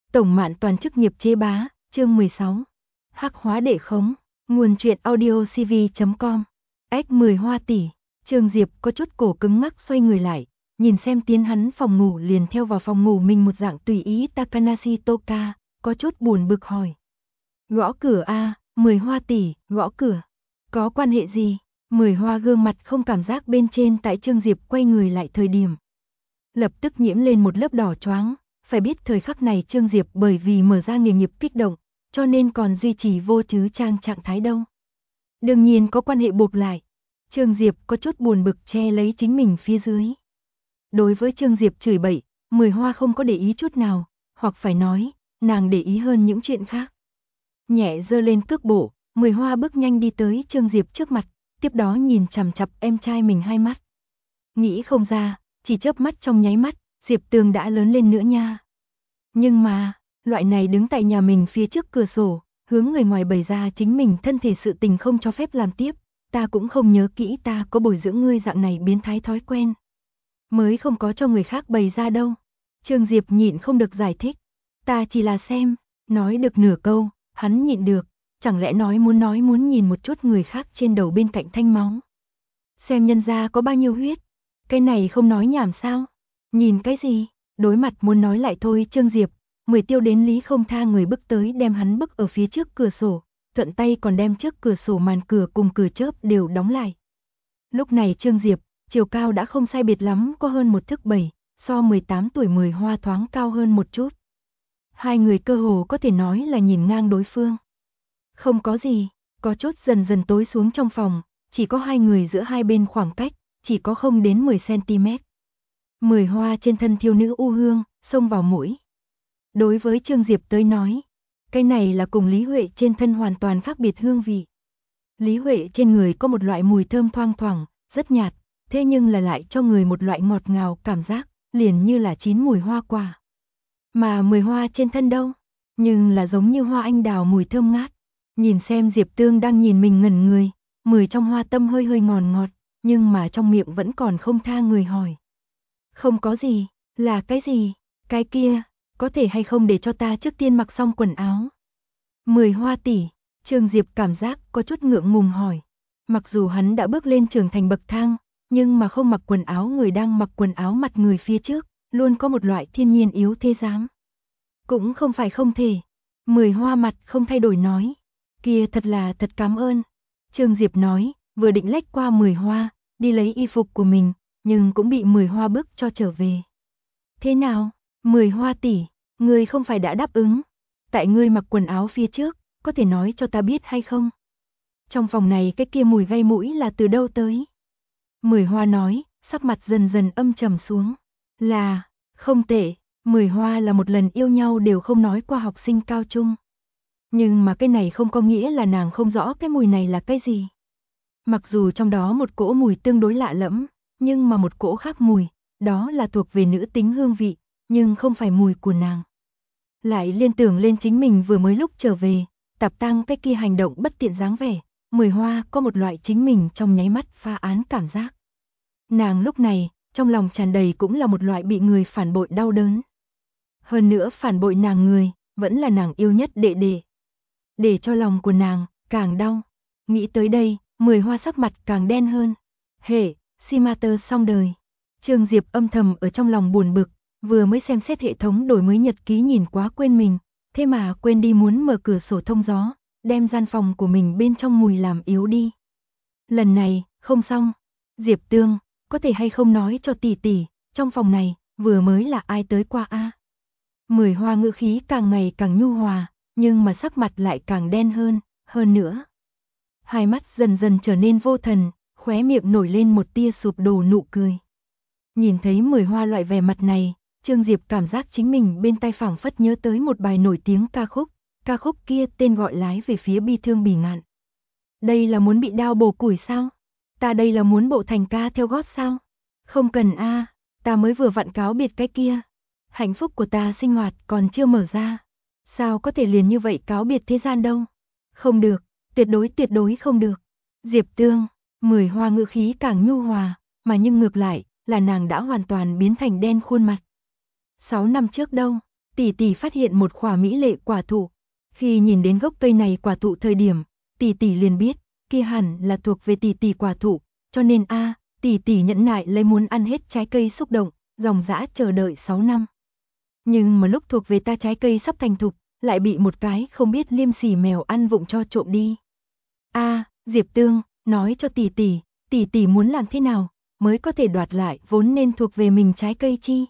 Tổng Mạn Toàn chức nghiệp chế bá, chương 16. Hắc hóa đệ khống, nguồn truyện audio cv.com. Ếch 10 Hoa tỷ. Trương Diệp có chút cổ cứng ngắc xoay người lại, nhìn xem tiến hắn phòng ngủ liền theo vào phòng ngủ mình một dạng tùy ý Takanashi Toka, có chút buồn bực hỏi. Gõ cửa a, 10 Hoa tỷ, gõ cửa. Có quan hệ gì? 10 Hoa gương mặt không cảm giác bên trên tại Trương Diệp quay người lại thời điểm. Lập tức nhiễm lên một lớp đỏ choáng, phải biết thời khắc này Trương Diệp bởi vì mở ra nghề nghiệp kích động, cho nên còn duy trì vô trứ trang trạng thái đâu. Đương nhiên có quan hệ buộc lại. Trương Diệp có chút buồn bực che lấy chính mình phía dưới. Đối với Trương Diệp chửi bậy, 10 Hoa không có để ý chút nào, hoặc phải nói, nàng để ý hơn những chuyện khác. Nhẹ giơ lên cước bộ, 10 Hoa bước nhanh đi tới Trương Diệp trước mặt, tiếp đó nhìn chằm chằm em trai mình hai mắt. Nghĩ không ra, chỉ chớp mắt trong nháy mắt, Diệp Tường đã lớn lên nữa nha. Nhưng mà, loại này đứng tại nhà mình phía trước cửa sổ, hướng người ngoài bày ra chính mình thân thể sự tình không cho phép làm tiếp, ta cũng không nhớ kỹ ta có bồi dưỡng ngươi dạng này biến thái thói quen. Mới không có cho người khác bày ra đâu. Trương Diệp nhịn không được giải thích, ta chỉ là xem, nói được nửa câu, hắn nhịn được, chẳng lẽ nói muốn nhìn một chút người khác trên đầu bên cạnh thanh máu. Xem nhân gia có bao nhiêu huyết, cái này không nói nhảm sao? Nhìn cái gì? Đối mặt muốn nói lại thôi Trương Diệp, 10 tiêu đến lý không tha người bước tới đem hắn bức ở phía trước cửa sổ, thuận tay còn đem trước cửa sổ màn cửa cùng cửa chớp đều đóng lại. Lúc này Trương Diệp, chiều cao đã không sai biệt lắm có hơn 1,7 thước, so 18 tuổi 10 Hoa thoáng cao hơn một chút. Hai người cơ hồ có thể nói là nhìn ngang đối phương. Không có gì, có chút dần dần tối xuống trong phòng, chỉ có hai người giữa hai bên khoảng cách, chỉ có không đến 10 cm. 10 Hoa trên thân thiếu nữ u hương, xông vào mũi. Đối với Trương Diệp tới nói, cái này là cùng Lý Huệ trên thân hoàn toàn khác biệt hương vị. Lý Huệ trên người có một loại mùi thơm thoang thoảng, rất nhạt, thế nhưng là lại cho người một loại ngọt ngào cảm giác, liền như là chín mùi hoa quả. Mà 10 Hoa trên thân đâu, nhưng là giống như hoa anh đào mùi thơm ngát. Nhìn xem Diệp Tương đang nhìn mình ngẩn người, 10 trong Hoa tâm hơi hơi ngọt ngọt, nhưng mà trong miệng vẫn còn không tha người hỏi. Không có gì, là cái gì, cái kia, có thể hay không để cho ta trước tiên mặc xong quần áo. 10 Hoa tỷ, Trương Diệp cảm giác có chút ngượng ngùng hỏi. Mặc dù hắn đã bước lên trưởng thành bậc thang, nhưng mà không mặc quần áo người đang mặc quần áo mặt người phía trước, luôn có một loại thiên nhiên yếu thế dáng. Cũng không phải không thể. 10 Hoa mặt không thay đổi nói. Kia thật cảm ơn. Trương Diệp nói, vừa định lách qua 10 Hoa, đi lấy y phục của mình, nhưng cũng bị 10 Hoa bức cho trở về. Thế nào, 10 Hoa tỷ, ngươi không phải đã đáp ứng, tại ngươi mặc quần áo phía trước, có thể nói cho ta biết hay không? Trong phòng này cái kia mùi gây mũi là từ đâu tới? 10 Hoa nói, sắc mặt dần dần âm trầm xuống. Là, không tệ, 10 Hoa là một lần yêu nhau đều không nói qua học sinh cao trung. Nhưng mà cái này không có nghĩa là nàng không rõ cái mùi này là cái gì. Mặc dù trong đó một cỗ mùi tương đối lạ lẫm, nhưng mà một cỗ khác mùi, đó là thuộc về nữ tính hương vị, nhưng không phải mùi của nàng. Lại liên tưởng lên chính mình vừa mới lúc trở về, Tạp Tăng cái kia hành động bất tiện dáng vẻ, 10 Hoa có một loại chính mình trong nháy mắt pha án cảm giác. Nàng lúc này, trong lòng tràn đầy cũng là một loại bị người phản bội đau đớn. Hơn nữa phản bội nàng người, vẫn là nàng yêu nhất đệ đệ. Để cho lòng của nàng càng đau. Nghĩ tới đây, 10 Hoa sắc mặt càng đen hơn. Hệ, Shimater xong đời. Trương Diệp âm thầm ở trong lòng buồn bực, vừa mới xem xét hệ thống đổi mới nhật ký nhìn quá quên mình, thế mà quên đi muốn mở cửa sổ thông gió, đem gian phòng của mình bên trong mùi làm yếu đi. Lần này, không xong. Diệp Tương, có thể hay không nói cho tỷ tỷ, trong phòng này, vừa mới là ai tới qua a? 10 Hoa ngữ khí càng ngày càng nhu hòa, nhưng mà sắc mặt lại càng đen hơn nữa. Hai mắt dần dần trở nên vô thần, khóe miệng nổi lên một tia sụp đổ nụ cười. Nhìn thấy 10 Hoa loại vẻ mặt này, Trương Diệp cảm giác chính mình bên tai phảng phất nhớ tới một bài nổi tiếng ca khúc kia tên gọi lái về phía bi thương bỉ ngạn. Đây là muốn bị đao bổ củi sao? Ta đây là muốn bộ thành ca theo gót sao? Không cần a, ta mới vừa vặn cáo biệt cái kia. Hạnh phúc của ta sinh hoạt còn chưa mở ra. Sao có thể liền như vậy cáo biệt thế gian đâu? Không được, tuyệt đối không được. Diệp Tương, 10 Hoa ngữ khí càng nhu hòa, mà nhưng ngược lại là nàng đã hoàn toàn biến thành đen khuôn mặt. 6 năm trước đâu, tỷ tỷ phát hiện một khỏa mỹ lệ quả thụ. Khi nhìn đến gốc cây này quả thụ thời điểm, tỷ tỷ liền biết, kia hẳn là thuộc về tỷ tỷ quả thụ, cho nên tỷ tỷ nhẫn nại lấy muốn ăn hết trái cây xúc động, dòng dã chờ đợi 6 năm. Nhưng mà lúc thuộc về ta trái cây sắp thành thục, lại bị một cái không biết liêm sỉ mèo ăn vụng cho trộm đi. Diệp Tương, nói cho tỷ tỷ muốn làm thế nào mới có thể đoạt lại vốn nên thuộc về mình trái cây chi?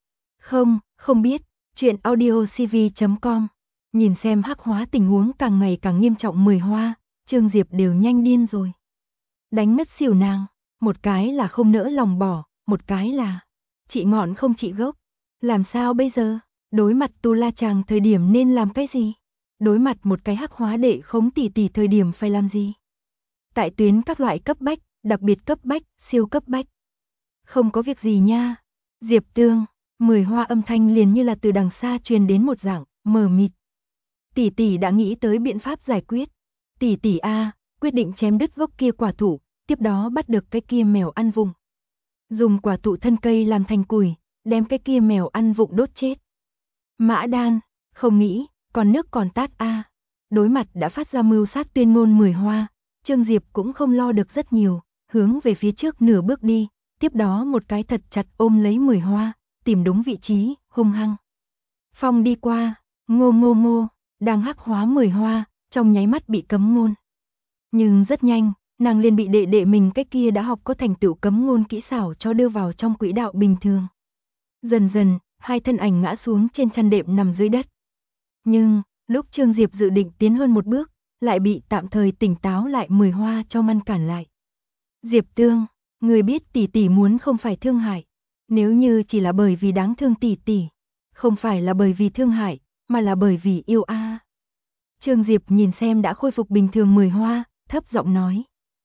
Không biết. Truyện audiocv.com. Nhìn xem Hắc Hóa tình huống càng ngày càng nghiêm trọng, Mười Hoa, Trương Diệp đều nhanh điên rồi. Đánh ngất xỉu nàng, một cái là không nỡ lòng bỏ, một cái là trị ngọn không trị gốc. Làm sao bây giờ? Đối mặt Tu La Chàng thời điểm nên làm cái gì? Đối mặt một cái Hắc Hóa đệ khống tỷ tỷ thời điểm phải làm gì? Tại tuyến các loại cấp bách, đặc biệt cấp bách, siêu cấp bách. Không có việc gì nha. Diệp Tương, Mười Hoa âm thanh liền như là từ đằng xa truyền đến một dạng mờ mịt. Tỷ tỷ đã nghĩ tới biện pháp giải quyết. Tỷ tỷ quyết định chém đứt gốc kia quả thụ, tiếp đó bắt được cái kia mèo ăn vụng. Dùng quả thụ thân cây làm thành củi, đem cái kia mèo ăn vụng đốt chết. Mã Đan, không nghĩ, còn nước còn tát Đối mặt đã phát ra mưu sát tuyên ngôn Mười Hoa, Trương Diệp cũng không lo được rất nhiều, hướng về phía trước nửa bước đi, tiếp đó một cái thật chặt ôm lấy Mười Hoa, tìm đúng vị trí, hung hăng. Phong đi qua, ngô, đang hắc hóa Mười Hoa, trong nháy mắt bị cấm ngôn. Nhưng rất nhanh, nàng liền bị đệ đệ mình cái kia đã học có thành tựu cấm ngôn kỹ xảo cho đưa vào trong quỹ đạo bình thường. Dần dần, hai thân ảnh ngã xuống trên chăn đệm nằm dưới đất. Nhưng, lúc Trương Diệp dự định tiến hơn một bước, lại bị tạm thời tỉnh táo lại Mười Hoa cho ngăn cản lại. Diệp Tương, người biết tỷ tỷ muốn không phải thương hại. Nếu như chỉ là bởi vì đáng thương tỷ tỷ, không phải là bởi vì thương hại, mà là bởi vì yêu Trương Diệp nhìn xem đã khôi phục bình thường Mười Hoa, thấp giọng nói.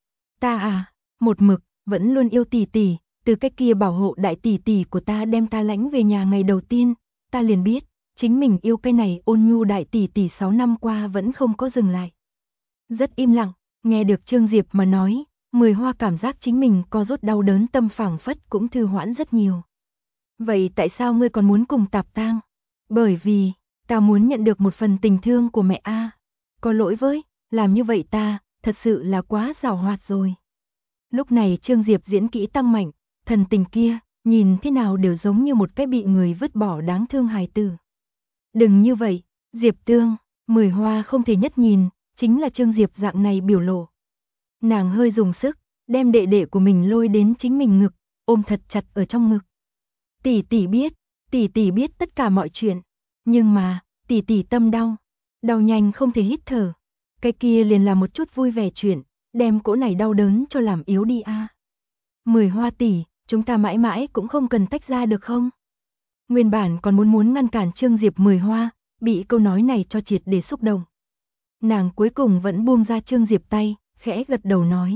Ta một mực, vẫn luôn yêu tỷ tỷ, từ cái kia bảo hộ đại tỷ tỷ của ta đem ta lãnh về nhà ngày đầu tiên, ta liền biết, chính mình yêu cái này ôn nhu đại tỷ tỷ 6 năm qua vẫn không có dừng lại. Rất im lặng, nghe được Trương Diệp mà nói, Mười Hoa cảm giác chính mình co rút đau đớn tâm phảng phất cũng thư hoãn rất nhiều. Vậy tại sao ngươi còn muốn cùng Tạp Tang? Bởi vì, ta muốn nhận được một phần tình thương của mẹ Có lỗi với, làm như vậy ta, thật sự là quá giàu hoạt rồi. Lúc này Trương Diệp diễn kỹ tăng mạnh, thần tình kia, nhìn thế nào đều giống như một cái bị người vứt bỏ đáng thương hài tử. Đừng như vậy, Diệp Tương, Mười Hoa không thể nhất nhìn, chính là Trương Diệp dạng này biểu lộ. Nàng hơi dùng sức, đem đệ đệ của mình lôi đến chính mình ngực, ôm thật chặt ở trong ngực. Tỷ tỷ biết tất cả mọi chuyện, nhưng mà, tỷ tỷ tâm đau, đau nhanh không thể hít thở. Cái kia liền là một chút vui vẻ chuyện, đem cỗ này đau đớn cho làm yếu đi Mười Hoa tỷ, chúng ta mãi mãi cũng không cần tách ra được không? Nguyên bản còn muốn ngăn cản Trương Diệp Mười Hoa, bị câu nói này cho triệt để xúc động. Nàng cuối cùng vẫn buông ra Trương Diệp tay, khẽ gật đầu nói.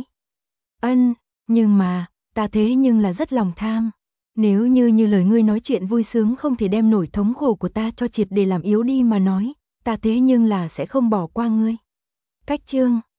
Nhưng mà, ta thế nhưng là rất lòng tham. Nếu như lời ngươi nói chuyện vui sướng không thể đem nổi thống khổ của ta cho triệt để làm yếu đi mà nói, ta thế nhưng là sẽ không bỏ qua ngươi. Cách chương